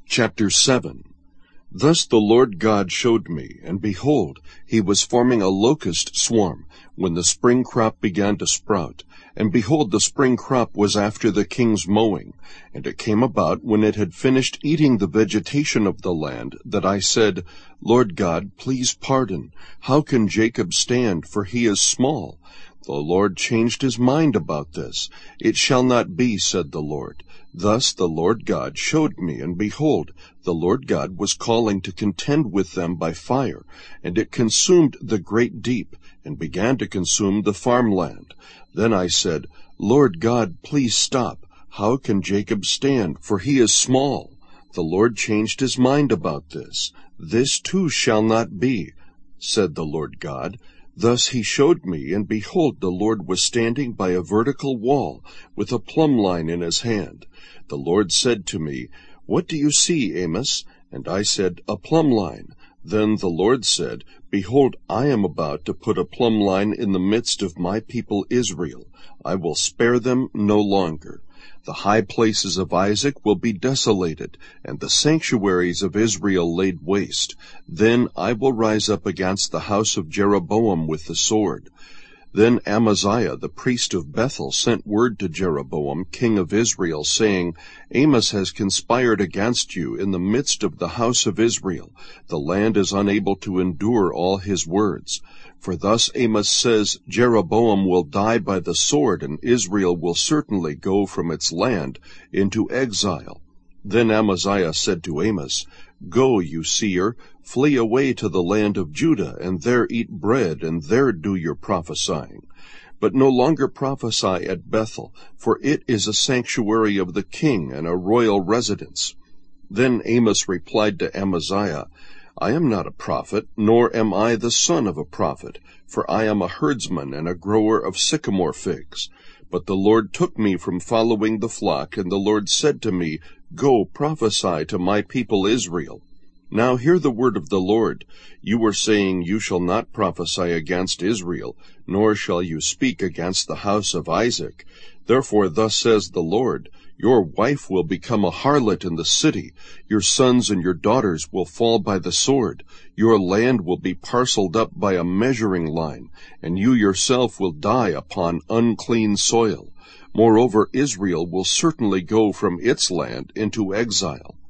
Chapter 7. Thus the Lord God showed me, and behold, he was forming a locust swarm, when the spring crop began to sprout. And behold, the spring crop was after the king's mowing. And it came about, when it had finished eating the vegetation of the land, that I said, Lord God, please pardon. How can Jacob stand, for he is small? The Lord changed his mind about this. It shall not be, said the Lord. Thus the Lord God showed me, and behold, the Lord God was calling to contend with them by fire, and it consumed the great deep, and began to consume the farmland. Then I said, Lord God, please stop. How can Jacob stand, for he is small? The Lord changed his mind about this. This too shall not be, said the Lord God. Thus he showed me, and behold, the Lord was standing by a vertical wall, with a plumb line in his hand. The Lord said to me, What do you see, Amos? And I said, A plumb line. Then the Lord said, Behold, I am about to put a plumb line in the midst of my people Israel. I will spare them no longer. The high places of Isaac will be desolated, and the sanctuaries of Israel laid waste. Then I will rise up against the house of Jeroboam with the sword. Then Amaziah the priest of Bethel sent word to Jeroboam, king of Israel, saying, Amos has conspired against you in the midst of the house of Israel. The land is unable to endure all his words. For thus Amos says, Jeroboam will die by the sword, and Israel will certainly go from its land into exile. Then Amaziah said to Amos, Go, you seer, flee away to the land of Judah, and there eat bread, and there do your prophesying. But no longer prophesy at Bethel, for it is a sanctuary of the king and a royal residence. Then Amos replied to Amaziah, I am not a prophet, nor am I the son of a prophet, for I am a herdsman and a grower of sycamore figs. But the Lord took me from following the flock, and the Lord said to me, Go, prophesy to my people Israel. Now hear the word of the Lord. You were saying, You shall not prophesy against Israel, nor shall you speak against the house of Isaac. Therefore thus says the Lord, Your wife will become a harlot in the city. Your sons and your daughters will fall by the sword. Your land will be parceled up by a measuring line, and you yourself will die upon unclean soil. Moreover, Israel will certainly go from its land into exile.